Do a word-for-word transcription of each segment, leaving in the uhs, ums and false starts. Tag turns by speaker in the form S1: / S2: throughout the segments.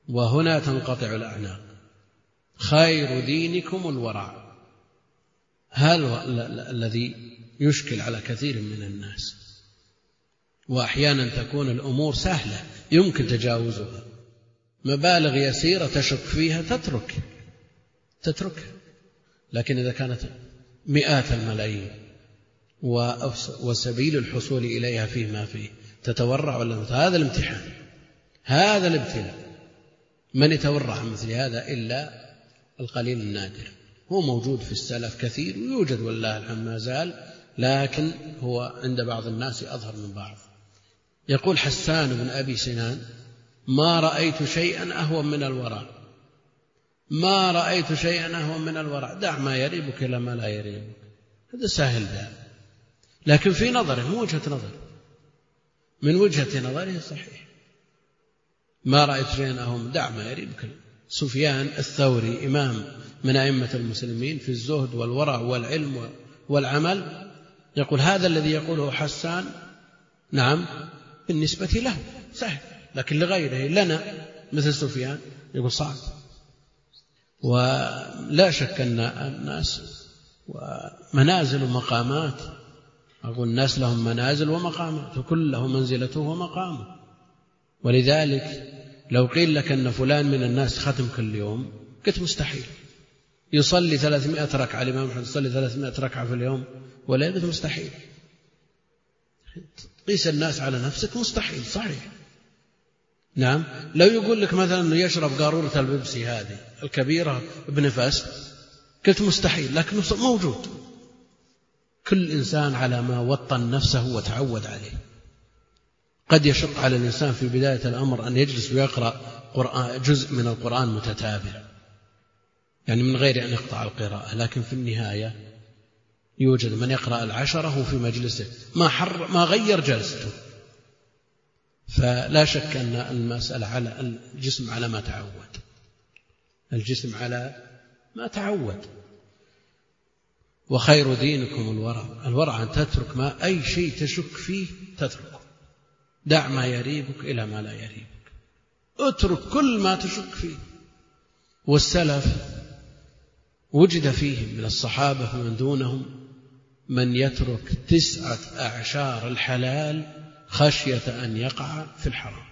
S1: وهنا تنقطع الأعناق. خير دينكم الورع، هذا الذي يشكل على كثير من الناس. وأحيانا تكون الأمور سهلة يمكن تجاوزها، مبالغ يسيرة تشك فيها تترك تتركها، لكن إذا كانت مئات الملايين وسبيل الحصول إليها فيه ما فيه تتورع ولا هذا الامتحان، هذا الابتلاء. من يتورع عن مثل هذا إلا القليل النادر. هو موجود في السلف كثير ويوجد والله الحمد ما زال، لكن هو عند بعض الناس أظهر من بعض. يقول حسان بن أبي سنان: ما رأيت شيئا أهون من الورع، ما رأيت شيئا أهون من الورع، دع ما يريبك إلى ما لا يريبك. هذا سهل ده، لكن في نظره من وجهة نظر من وجهة نظره صحيح. ما رأيت شيئا أهون، دع ما يريبك. سفيان الثوري إمام من أئمة المسلمين في الزهد والورع والعلم والعمل يقول: هذا الذي يقوله حسان نعم بالنسبة له سهل، لكن لغيره لنا مثل سفيان يقول صعب. ولا شك أن الناس ومنازل ومقامات، أقول الناس لهم منازل ومقامات، وكل له منزلته ومقامه. ولذلك لو قيل لك أن فلان من الناس ختم كل يوم قلت مستحيل. يصلي ثلاثمائة ركعة، الإمام محمد يصلي ثلاثمائة ركعة في اليوم ولا يقول مستحيل. قيس الناس على نفسك مستحيل صحيح. نعم لو يقول لك مثلا أنه يشرب قارورة البيبسي هذه الكبيرة بنفس قلت مستحيل، لكنه موجود. كل إنسان على ما وطن نفسه وتعود عليه. قد يشق على الإنسان في بداية الأمر أن يجلس ويقرأ جزء من القرآن متتابع، يعني من غير أن يقطع القراءة، لكن في النهاية يوجد من يقرأ العشرة في مجلسه ما, حر ما غير جلسته. فلا شك أن المسألة على الجسم على ما تعود، الجسم على ما تعود. وخير دينكم الورع، الورع أن تترك ما أي شيء تشك فيه تتركه، دع ما يريبك إلى ما لا يريبك، اترك كل ما تشك فيه. والسلف وجد فيهم من الصحابة ومن دونهم من يترك تسعة أعشار الحلال خشية أن يقع في الحرام.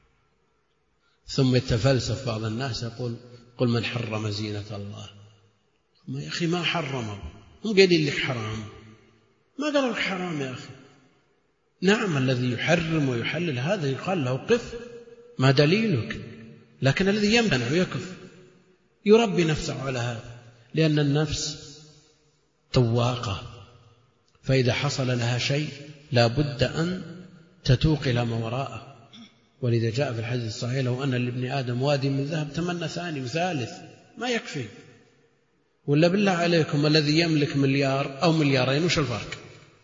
S1: ثم يتفلسف بعض الناس يقول: قل من حرم زينة الله. ما يا أخي ما حرمه، هم قايلين لك حرام، ما قالوا لك حرام يا أخي. نعم الذي يحرم ويحلل هذا يقال له قف، ما دليلك؟ لكن الذي يمنع ويكف يربي نفسه على هذا، لأن النفس تواقة، فإذا حصل لها شيء لا بد أن تتوق إلى ما وراءه. ولذا جاء في الحديث الصحيح: لو أن لابن آدم وادي من ذهب تمنى ثاني وثالث، ما يكفي. ولا بالله عليكم الذي يملك مليار أو مليارين وش الفرق؟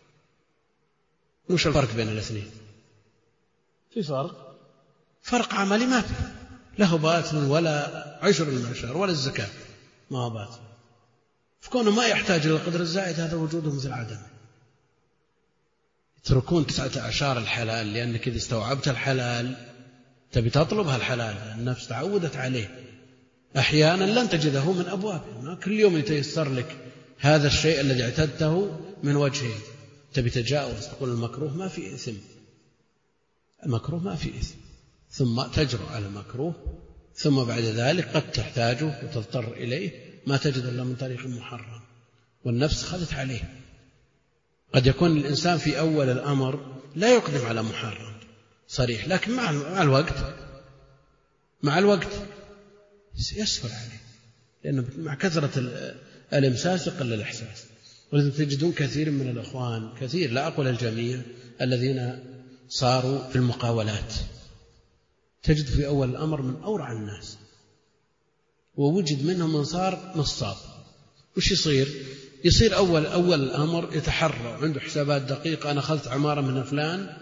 S1: وش الفرق بين الاثنين؟ في فرق، فرق عملي ما في، له باطل ولا عشر المعشر ولا الزكاة، ما هو باطل. فكونه ما يحتاج إلى القدر الزائد هذا وجوده مثل عدم. يتركون تسعة أعشار الحلال لأنك إذا استوعبت الحلال تبي تطلبها، الحلال النفس تعودت عليه، أحيانا لن تجده من أبوابه، كل يوم يتيسر لك هذا الشيء الذي اعتدته من وجهه، تبي تجاوز تقول المكروه ما في إثم، المكروه ما في إثم، ثم تجرؤ على المكروه، ثم بعد ذلك قد تحتاجه وتضطر إليه ما تجد إلا من طريق محرم، والنفس خذت عليه. قد يكون الإنسان في أول الأمر لا يقدم على محرم صريح، لكن مع الوقت مع الوقت يسهل عليه، لأنه مع كثرة الإمساس يقل الإحساس. ولذلك تجدون كثير من الأخوان، كثير لا أقول الجميع، الذين صاروا في المقاولات تجد في أول الأمر من أورع الناس، ووجد منهم من صار نصاب. وش يصير؟ يصير أول أول الأمر يتحرى، عنده حسابات دقيقة، أنا أخذت عمارة من فلان،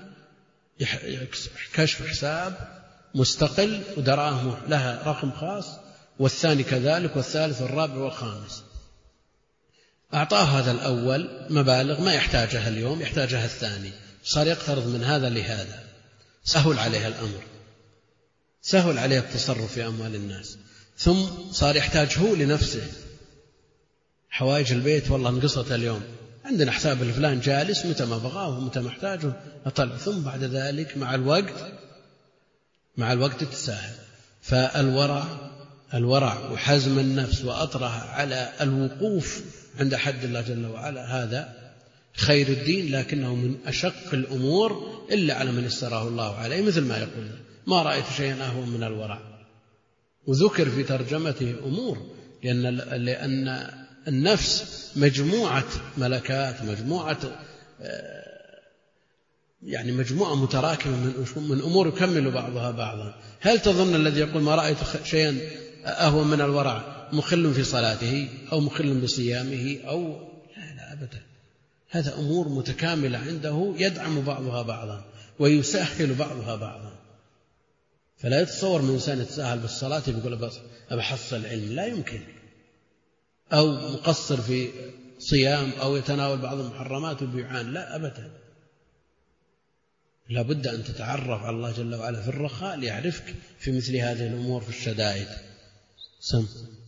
S1: كشف حساب مستقل ودراهم لها رقم خاص، والثاني كذلك، والثالث والرابع والخامس. أعطاه هذا الأول مبالغ ما يحتاجها اليوم، يحتاجها الثاني، صار يقترض من هذا لهذا، سهل عليه الأمر، سهل عليه التصرف في أموال الناس، ثم صار يحتاج هو لنفسه حوائج البيت، والله انقصت اليوم، عندنا حساب الفلان جالس متى ما بغاه ومتى ما احتاجه أطلع، ثم بعد ذلك مع الوقت مع الوقت تساهل. فالورع الورع وحزم النفس وأطرها على الوقوف عند حد الله جل وعلا هذا خير الدين، لكنه من أشق الأمور إلا على من يسره الله عليه، مثل ما يقول ما رأيت شيئا أهون من الورع. وذكر في ترجمته أمور، لأن, لأن النفس مجموعة ملكات، مجموعة يعني مجموعة متراكمة من, من أمور يكمل بعضها بعضا. هل تظن الذي يقول ما رأيت شيئا أهون من الورع مخل في صلاته أو مخل بصيامه أو لا لا أبدا، هذا أمور متكاملة عنده يدعم بعضها بعضا ويسهل بعضها بعضا. فلا يتصور من إنسان يتساهل بالصلاة يقول بس أبحصل علم، لا يمكن، أو مقصر في صيام أو يتناول بعض المحرمات وبيعان، لا أبدا. لا بد أن تتعرف على الله جل وعلا في الرخاء ليعرفك في مثل هذه الأمور في الشدائد. سم